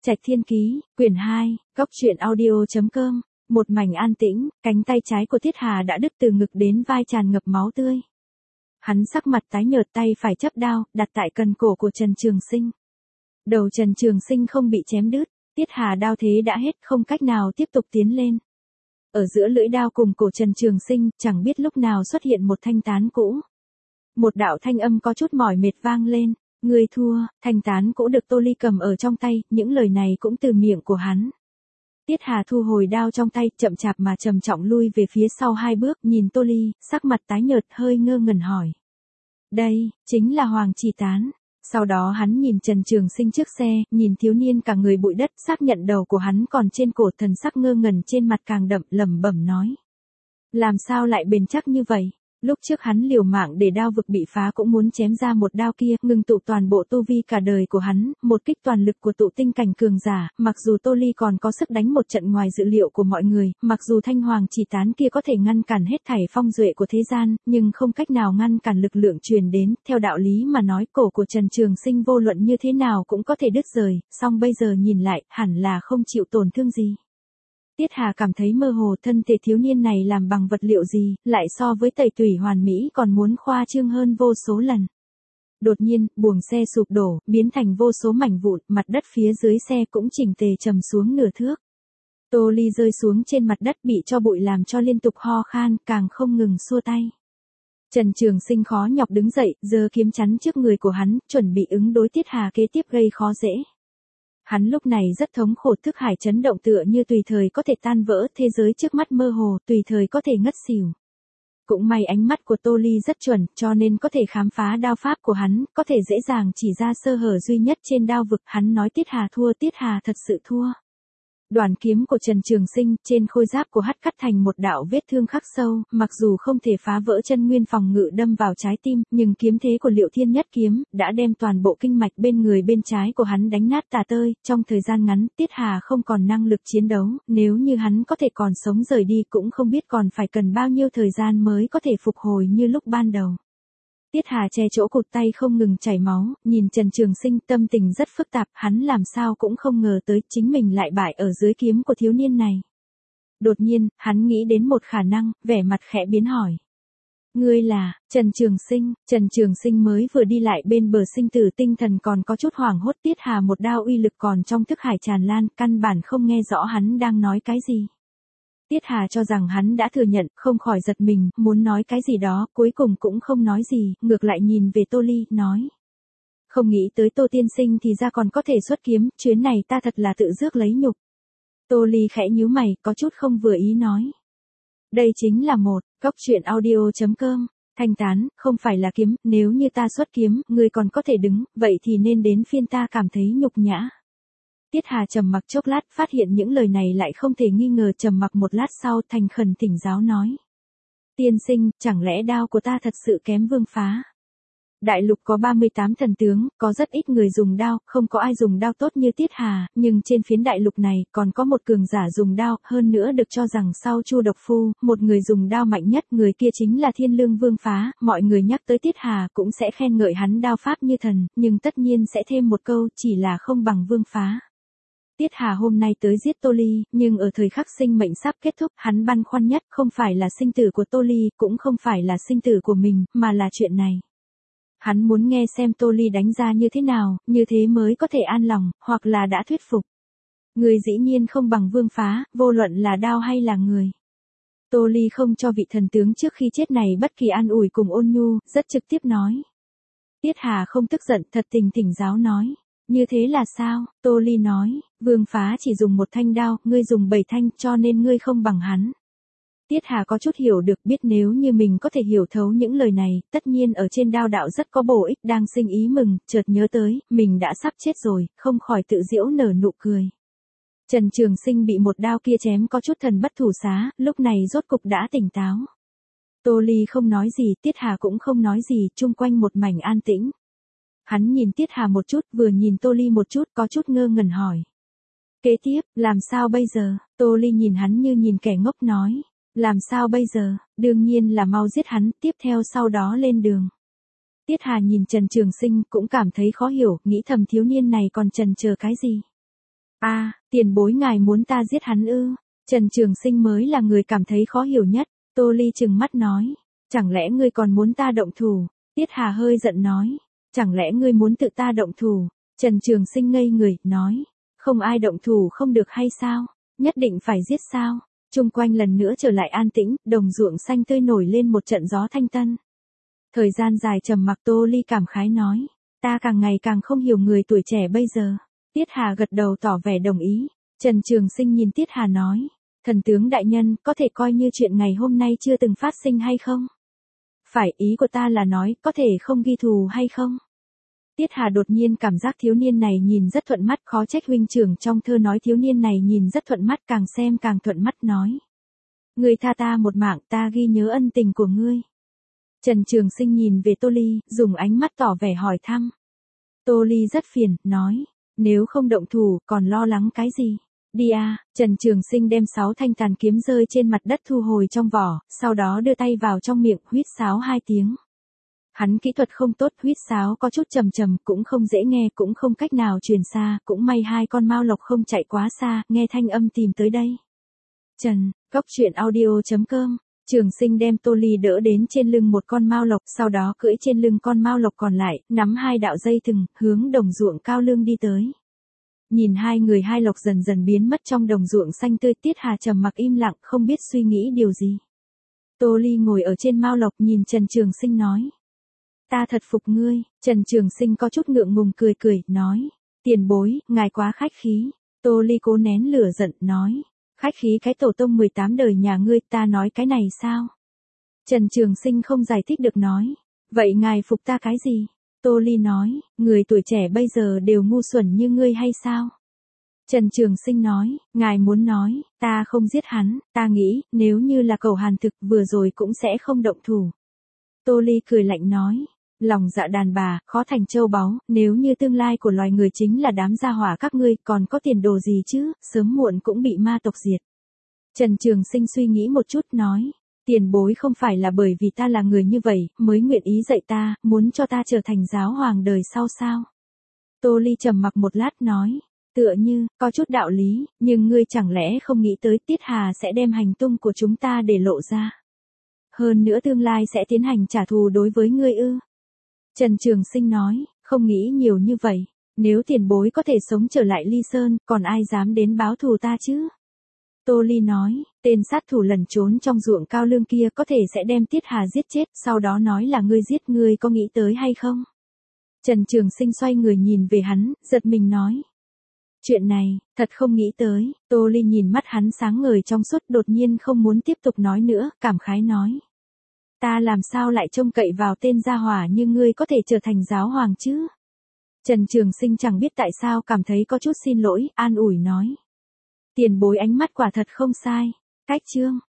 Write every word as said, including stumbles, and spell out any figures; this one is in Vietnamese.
Trạch Thiên Ký, quyển hai, góc truyện audio.com, một mảnh an tĩnh, cánh tay trái của Tiết Hà đã đứt từ ngực đến vai tràn ngập máu tươi. Hắn sắc mặt tái nhợt, tay phải chấp đao, đặt tại cần cổ của Trần Trường Sinh. Đầu Trần Trường Sinh không bị chém đứt, Tiết Hà đao thế đã hết, không cách nào tiếp tục tiến lên. Ở giữa lưỡi đao cùng cổ Trần Trường Sinh, chẳng biết lúc nào xuất hiện một thanh tán cũ. Một đạo thanh âm có chút mỏi mệt vang lên. Ngươi thua. Thanh tán cũ được Tô Ly cầm ở trong tay, những lời này cũng từ miệng của hắn. Tiết Hà thu hồi đao trong tay, chậm chạp mà trầm trọng lui về phía sau hai bước, nhìn Tô Ly, sắc mặt tái nhợt, hơi ngơ ngẩn hỏi. Đây, chính là Hoàng Chỉ Tán. Sau đó hắn nhìn Trần Trường Sinh trước xe, nhìn thiếu niên cả người bụi đất, xác nhận đầu của hắn còn trên cổ, thần sắc ngơ ngẩn trên mặt càng đậm, lẩm bẩm nói. Làm sao lại bền chắc như vậy? Lúc trước hắn liều mạng để đao vực bị phá cũng muốn chém ra một đao kia, ngưng tụ toàn bộ tu vi cả đời của hắn, một kích toàn lực của tụ tinh cảnh cường giả, mặc dù Tô Ly còn có sức đánh một trận ngoài dự liệu của mọi người, mặc dù thanh Hoàng Chỉ Tán kia có thể ngăn cản hết thảy phong duệ của thế gian, nhưng không cách nào ngăn cản lực lượng truyền đến, theo đạo lý mà nói cổ của Trần Trường Sinh vô luận như thế nào cũng có thể đứt rời, song bây giờ nhìn lại, hẳn là không chịu tổn thương gì. Tiết Hà cảm thấy mơ hồ, thân thể thiếu niên này làm bằng vật liệu gì, lại so với Tẩy Tủy hoàn mỹ còn muốn khoa trương hơn vô số lần. Đột nhiên, buồng xe sụp đổ, biến thành vô số mảnh vụn, mặt đất phía dưới xe cũng chỉnh tề trầm xuống nửa thước. Tô Ly rơi xuống trên mặt đất bị cho bụi làm cho liên tục ho khan, càng không ngừng xua tay. Trần Trường Sinh khó nhọc đứng dậy, giơ kiếm chắn trước người của hắn, chuẩn bị ứng đối Tiết Hà kế tiếp gây khó dễ. Hắn lúc này rất thống khổ, thức hải chấn động tựa như tùy thời có thể tan vỡ, thế giới trước mắt mơ hồ, tùy thời có thể ngất xỉu. Cũng may ánh mắt của Tô Ly rất chuẩn, cho nên có thể khám phá đao pháp của hắn, có thể dễ dàng chỉ ra sơ hở duy nhất trên đao vực. Hắn nói Tiết Hà thua, Tiết Hà thật sự thua. Đoàn kiếm của Trần Trường Sinh trên khôi giáp của hắn cắt thành một đạo vết thương khắc sâu, mặc dù không thể phá vỡ chân nguyên phòng ngự đâm vào trái tim, nhưng kiếm thế của Liệu Thiên Nhất kiếm đã đem toàn bộ kinh mạch bên người bên trái của hắn đánh nát tả tơi. Trong thời gian ngắn, Tiết Hà không còn năng lực chiến đấu, nếu như hắn có thể còn sống rời đi cũng không biết còn phải cần bao nhiêu thời gian mới có thể phục hồi như lúc ban đầu. Tiết Hà che chỗ cụt tay không ngừng chảy máu, nhìn Trần Trường Sinh, tâm tình rất phức tạp, hắn làm sao cũng không ngờ tới chính mình lại bại ở dưới kiếm của thiếu niên này. Đột nhiên, hắn nghĩ đến một khả năng, vẻ mặt khẽ biến hỏi. Ngươi là, Trần Trường Sinh. Trần Trường Sinh mới vừa đi lại bên bờ sinh tử, tinh thần còn có chút hoảng hốt. Tiết Hà một đao uy lực còn trong thức hải tràn lan, căn bản không nghe rõ hắn đang nói cái gì. Tiết Hà cho rằng hắn đã thừa nhận, không khỏi giật mình, muốn nói cái gì đó, cuối cùng cũng không nói gì, ngược lại nhìn về Tô Ly, nói. Không nghĩ tới Tô tiên sinh thì ra còn có thể xuất kiếm, chuyến này ta thật là tự rước lấy nhục. Tô Ly khẽ nhíu mày, có chút không vừa ý nói. Đây chính là một, góc truyện audio.com, thanh tán, không phải là kiếm, nếu như ta xuất kiếm, ngươi còn có thể đứng, vậy thì nên đến phiên ta cảm thấy nhục nhã. Tiết Hà trầm mặc chốc lát, phát hiện những lời này lại không thể nghi ngờ, trầm mặc một lát sau, thành khẩn thỉnh giáo nói. Tiên sinh, chẳng lẽ đao của ta thật sự kém Vương Phá? Đại lục có ba mươi tám thần tướng, có rất ít người dùng đao, không có ai dùng đao tốt như Tiết Hà, nhưng trên phiến đại lục này, còn có một cường giả dùng đao, hơn nữa được cho rằng sau Chu Độc Phu, một người dùng đao mạnh nhất, người kia chính là Thiên Lương Vương Phá. Mọi người nhắc tới Tiết Hà cũng sẽ khen ngợi hắn đao pháp như thần, nhưng tất nhiên sẽ thêm một câu, chỉ là không bằng Vương Phá. Tiết Hà hôm nay tới giết Tô Ly, nhưng ở thời khắc sinh mệnh sắp kết thúc, hắn băn khoăn nhất không phải là sinh tử của Tô Ly, cũng không phải là sinh tử của mình, mà là chuyện này. Hắn muốn nghe xem Tô Ly đánh ra như thế nào, như thế mới có thể an lòng, hoặc là đã thuyết phục. Người dĩ nhiên không bằng Vương Phá, vô luận là đao hay là người. Tô Ly không cho vị thần tướng trước khi chết này bất kỳ an ủi cùng ôn nhu, rất trực tiếp nói. Tiết Hà không tức giận, thật tình thỉnh giáo nói. Như thế là sao? Tô Ly nói, Vương Phá chỉ dùng một thanh đao, ngươi dùng bảy thanh, cho nên ngươi không bằng hắn. Tiết Hà có chút hiểu được, biết nếu như mình có thể hiểu thấu những lời này, tất nhiên ở trên đao đạo rất có bổ ích, đang sinh ý mừng, chợt nhớ tới, mình đã sắp chết rồi, không khỏi tự giễu nở nụ cười. Trần Trường Sinh bị một đao kia chém có chút thần bất thủ xá, lúc này rốt cục đã tỉnh táo. Tô Ly không nói gì, Tiết Hà cũng không nói gì, chung quanh một mảnh an tĩnh. Hắn nhìn Tiết Hà một chút, vừa nhìn Tô Ly một chút, có chút ngơ ngẩn hỏi. Kế tiếp, làm sao bây giờ? Tô Ly nhìn hắn như nhìn kẻ ngốc nói. Làm sao bây giờ? Đương nhiên là mau giết hắn, tiếp theo sau đó lên đường. Tiết Hà nhìn Trần Trường Sinh cũng cảm thấy khó hiểu, nghĩ thầm thiếu niên này còn chần chờ cái gì. À, tiền bối ngài muốn ta giết hắn ư? Trần Trường Sinh mới là người cảm thấy khó hiểu nhất. Tô Ly trừng mắt nói. Chẳng lẽ ngươi còn muốn ta động thủ? Tiết Hà hơi giận nói. Chẳng lẽ ngươi muốn tự ta động thủ? Trần Trường Sinh ngây người, nói. Không ai động thủ không được hay sao? Nhất định phải giết sao? Chung quanh lần nữa trở lại an tĩnh, đồng ruộng xanh tươi nổi lên một trận gió thanh tân. Thời gian dài trầm mặc, Tô Ly cảm khái nói. Ta càng ngày càng không hiểu người tuổi trẻ bây giờ. Tiết Hà gật đầu tỏ vẻ đồng ý. Trần Trường Sinh nhìn Tiết Hà nói. Thần tướng đại nhân, có thể coi như chuyện ngày hôm nay chưa từng phát sinh hay không? Phải, ý của ta là nói, có thể không ghi thù hay không? Tiết Hà đột nhiên cảm giác thiếu niên này nhìn rất thuận mắt, khó trách huynh trưởng trong thơ nói thiếu niên này nhìn rất thuận mắt, càng xem càng thuận mắt nói. Ngươi tha ta một mạng, ta ghi nhớ ân tình của ngươi. Trần Trường Sinh nhìn về Tô Ly, dùng ánh mắt tỏ vẻ hỏi thăm. Tô Ly rất phiền, nói. Nếu không động thủ, còn lo lắng cái gì? Đi à, Trần Trường Sinh đem sáu thanh tàn kiếm rơi trên mặt đất thu hồi trong vỏ, sau đó đưa tay vào trong miệng, huýt sáo hai tiếng. Hắn kỹ thuật không tốt, huýt sáo có chút trầm trầm, cũng không dễ nghe, cũng không cách nào truyền xa, cũng may hai con mao lộc không chạy quá xa, nghe thanh âm tìm tới đây. Trần, góc truyện audio chấm com. Trường Sinh đem Tô Ly đỡ đến trên lưng một con mao lộc, sau đó cưỡi trên lưng con mao lộc còn lại, nắm hai đạo dây thừng, hướng đồng ruộng cao lương đi tới. Nhìn hai người hai lộc dần dần biến mất trong đồng ruộng xanh tươi, Tiết Hà trầm mặc im lặng, không biết suy nghĩ điều gì. Tô Ly ngồi ở trên mao lộc nhìn Trần Trường Sinh nói. Ta thật phục ngươi. Trần Trường Sinh có chút ngượng ngùng cười cười, nói. Tiền bối, ngài quá khách khí. Tô Ly cố nén lửa giận, nói. Khách khí cái tổ tông mười tám đời nhà ngươi, ta nói cái này sao? Trần Trường Sinh không giải thích được nói. Vậy ngài phục ta cái gì? Tô Ly nói, người tuổi trẻ bây giờ đều ngu xuẩn như ngươi hay sao? Trần Trường Sinh nói, ngài muốn nói, ta không giết hắn, ta nghĩ, nếu như là cầu hàn thực vừa rồi cũng sẽ không động thủ. Tô Ly cười lạnh nói, lòng dạ đàn bà, khó thành châu báu, nếu như tương lai của loài người chính là đám gia hỏa các ngươi, còn có tiền đồ gì chứ, sớm muộn cũng bị ma tộc diệt. Trần Trường Sinh suy nghĩ một chút nói, tiền bối không phải là bởi vì ta là người như vậy, mới nguyện ý dạy ta, muốn cho ta trở thành giáo hoàng đời sau sao? Tô Ly trầm mặc một lát nói, tựa như, có chút đạo lý, nhưng ngươi chẳng lẽ không nghĩ tới Tiết Hà sẽ đem hành tung của chúng ta để lộ ra? Hơn nữa tương lai sẽ tiến hành trả thù đối với ngươi ư? Trần Trường Sinh nói, không nghĩ nhiều như vậy, nếu tiền bối có thể sống trở lại Ly Sơn, còn ai dám đến báo thù ta chứ? Tô Ly nói, tên sát thủ lẩn trốn trong ruộng cao lương kia có thể sẽ đem Tiết Hà giết chết, sau đó nói là ngươi giết, ngươi có nghĩ tới hay không? Trần Trường Sinh xoay người nhìn về hắn, giật mình nói. Chuyện này, thật không nghĩ tới. Tô Ly nhìn mắt hắn sáng ngời trong suốt, đột nhiên không muốn tiếp tục nói nữa, cảm khái nói. Ta làm sao lại trông cậy vào tên gia hỏa như ngươi có thể trở thành giáo hoàng chứ? Trần Trường Sinh chẳng biết tại sao cảm thấy có chút xin lỗi, an ủi nói. Tiền bối ánh mắt quả thật không sai. Cách chương.